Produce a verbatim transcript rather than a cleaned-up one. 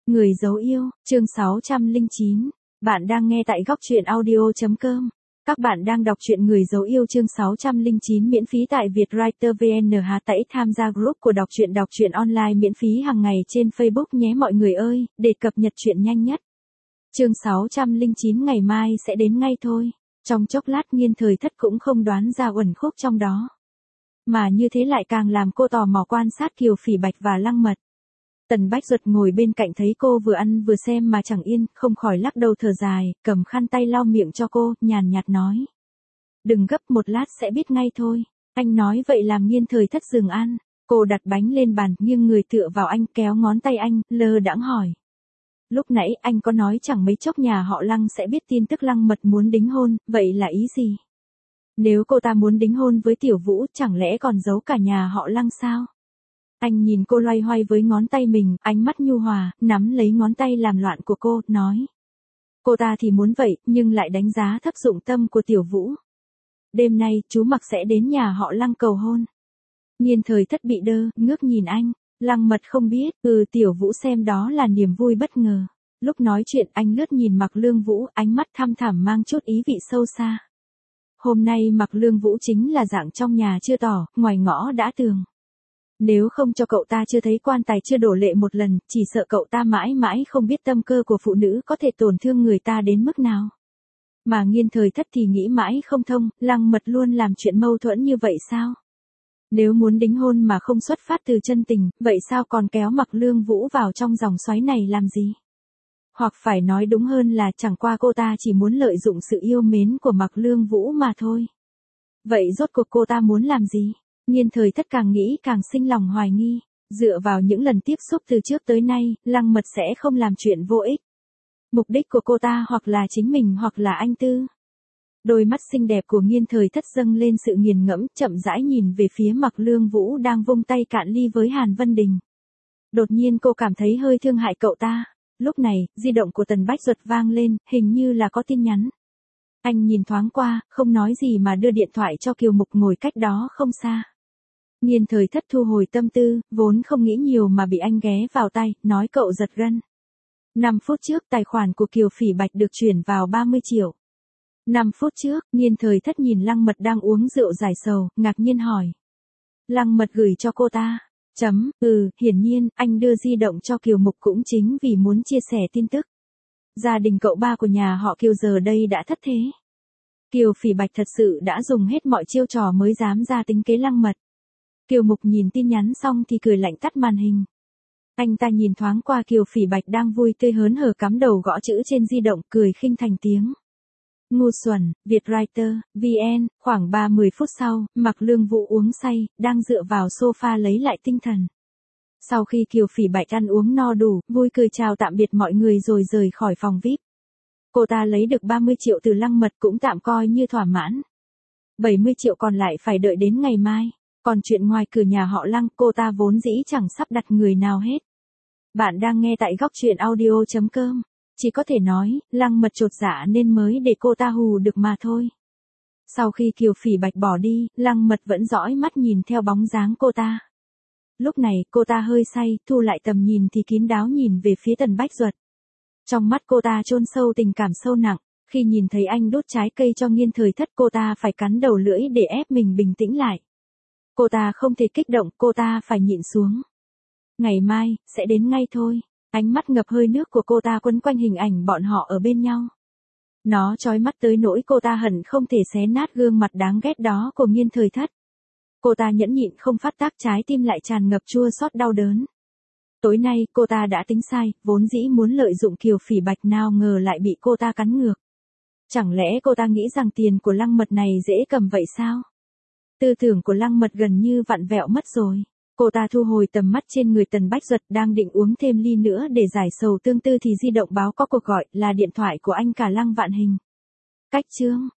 Người dấu yêu, chương sáu trăm lẻ chín. Bạn đang nghe tại góc truyện audio chấm com. Các bạn đang đọc truyện Người dấu yêu chương sáu trăm lẻ chín miễn phí tại Vietwriter vê en. Hà tẩy tham gia group của đọc truyện đọc truyện online miễn phí hàng ngày trên Facebook nhé mọi người ơi, để cập nhật truyện nhanh nhất. Chương sáu trăm lẻ chín ngày mai sẽ đến ngay thôi. Trong chốc lát Nghiên Thời Thất cũng không đoán ra uẩn khúc trong đó. Mà như thế lại càng làm cô tò mò quan sát Kiều Phỉ Bạch và Lăng Mật. Tần Bách Duật ngồi bên cạnh thấy cô vừa ăn vừa xem mà chẳng yên, không khỏi lắc đầu thở dài, cầm khăn tay lau miệng cho cô, nhàn nhạt nói. Đừng gấp, một lát sẽ biết ngay thôi. Anh nói vậy làm Nghiên Thời Thất dừng ăn. Cô đặt bánh lên bàn, nghiêng người tựa vào anh, kéo ngón tay anh, lơ đãng hỏi. Lúc nãy anh có nói chẳng mấy chốc nhà họ Lăng sẽ biết tin tức Lăng Mật muốn đính hôn, vậy là ý gì? Nếu cô ta muốn đính hôn với Tiểu Vũ, chẳng lẽ còn giấu cả nhà họ Lăng sao? Anh nhìn cô loay hoay với ngón tay mình, ánh mắt nhu hòa, nắm lấy ngón tay làm loạn của cô, nói. Cô ta thì muốn vậy, nhưng lại đánh giá thấp dụng tâm của Tiểu Vũ. Đêm nay, chú Mặc sẽ đến nhà họ Lăng cầu hôn. Nghiên Thời Thất bị đơ, ngước nhìn anh. Lăng Mật không biết, ừ Tiểu Vũ xem đó là niềm vui bất ngờ. Lúc nói chuyện anh lướt nhìn Mặc Lương Vũ, ánh mắt thăm thẳm mang chút ý vị sâu xa. Hôm nay Mặc Lương Vũ chính là dạng trong nhà chưa tỏ, ngoài ngõ đã tường. Nếu không cho cậu ta chưa thấy quan tài chưa đổ lệ một lần, chỉ sợ cậu ta mãi mãi không biết tâm cơ của phụ nữ có thể tổn thương người ta đến mức nào. Mà Nghiên Thời Thất thì nghĩ mãi không thông, Lăng Mật luôn làm chuyện mâu thuẫn như vậy sao? Nếu muốn đính hôn mà không xuất phát từ chân tình, vậy sao còn kéo Mặc Lương Vũ vào trong dòng xoáy này làm gì? Hoặc phải nói đúng hơn là chẳng qua cô ta chỉ muốn lợi dụng sự yêu mến của Mặc Lương Vũ mà thôi. Vậy rốt cuộc cô ta muốn làm gì? Nghiên Thời Thất càng nghĩ càng sinh lòng hoài nghi. Dựa vào những lần tiếp xúc từ trước tới nay, Lăng Mật sẽ không làm chuyện vô ích. Mục đích của cô ta hoặc là chính mình hoặc là anh Tư. Đôi mắt xinh đẹp của Nghiên Thời Thất dâng lên sự nghiền ngẫm, chậm rãi nhìn về phía Mặc Lương Vũ đang vung tay cạn ly với Hàn Vân Đình. Đột nhiên cô cảm thấy hơi thương hại cậu ta. Lúc này, di động của Tần Bách Duật vang lên, hình như là có tin nhắn. Anh nhìn thoáng qua, không nói gì mà đưa điện thoại cho Kiều Mục ngồi cách đó không xa. Nghiên Thời Thất thu hồi tâm tư, vốn không nghĩ nhiều mà bị anh ghé vào tay, nói cậu giật gân. năm phút trước tài khoản của Kiều Phỉ Bạch được chuyển vào ba mươi triệu. năm phút trước, Nghiên Thời Thất nhìn Lăng Mật đang uống rượu giải sầu, ngạc nhiên hỏi. Lăng Mật gửi cho cô ta. Chấm, ừ, hiển nhiên, anh đưa di động cho Kiều Mục cũng chính vì muốn chia sẻ tin tức. Gia đình cậu ba của nhà họ Kiều giờ đây đã thất thế. Kiều Phỉ Bạch thật sự đã dùng hết mọi chiêu trò mới dám ra tính kế Lăng Mật. Kiều Mục nhìn tin nhắn xong thì cười lạnh tắt màn hình. Anh ta nhìn thoáng qua Kiều Phỉ Bạch đang vui tươi hớn hở cắm đầu gõ chữ trên di động, cười khinh thành tiếng. Ngu xuẩn, Vietwriter, vê en, khoảng ba mươi phút sau, Mặc Lương Vũ uống say, đang dựa vào sofa lấy lại tinh thần. Sau khi Kiều Phỉ Bạch ăn uống no đủ, vui cười chào tạm biệt mọi người rồi rời khỏi phòng vi ai pi. Cô ta lấy được ba mươi triệu từ Lăng Mật cũng tạm coi như thỏa mãn. bảy mươi triệu còn lại phải đợi đến ngày mai. Còn chuyện ngoài cửa nhà họ Lăng, cô ta vốn dĩ chẳng sắp đặt người nào hết. Bạn đang nghe tại góc truyện audio chấm com. Chỉ có thể nói, Lăng Mật chột dạ nên mới để cô ta hù được mà thôi. Sau khi Kiều Phỉ Bạch bỏ đi, Lăng Mật vẫn dõi mắt nhìn theo bóng dáng cô ta. Lúc này, cô ta hơi say, thu lại tầm nhìn thì kín đáo nhìn về phía Tần Bách Duật. Trong mắt cô ta chôn sâu tình cảm sâu nặng, khi nhìn thấy anh đốt trái cây cho Nghiên Thời Thất cô ta phải cắn đầu lưỡi để ép mình bình tĩnh lại. Cô ta không thể kích động, cô ta phải nhịn xuống. Ngày mai, sẽ đến ngay thôi. Ánh mắt ngập hơi nước của cô ta quấn quanh hình ảnh bọn họ ở bên nhau. Nó chói mắt tới nỗi cô ta hận không thể xé nát gương mặt đáng ghét đó của Nghiên Thời Thất. Cô ta nhẫn nhịn không phát tác, trái tim lại tràn ngập chua xót đau đớn. Tối nay, cô ta đã tính sai, vốn dĩ muốn lợi dụng Kiều Phỉ Bạch nào ngờ lại bị cô ta cắn ngược. Chẳng lẽ cô ta nghĩ rằng tiền của Lăng Mật này dễ cầm vậy sao? Tư tưởng của Lăng Mật gần như vặn vẹo mất rồi. Cô ta thu hồi tầm mắt trên người Tần Bách Duật đang định uống thêm ly nữa để giải sầu tương tư thì di động báo có cuộc gọi là điện thoại của anh cả Lăng Vạn Hình. Cách chương.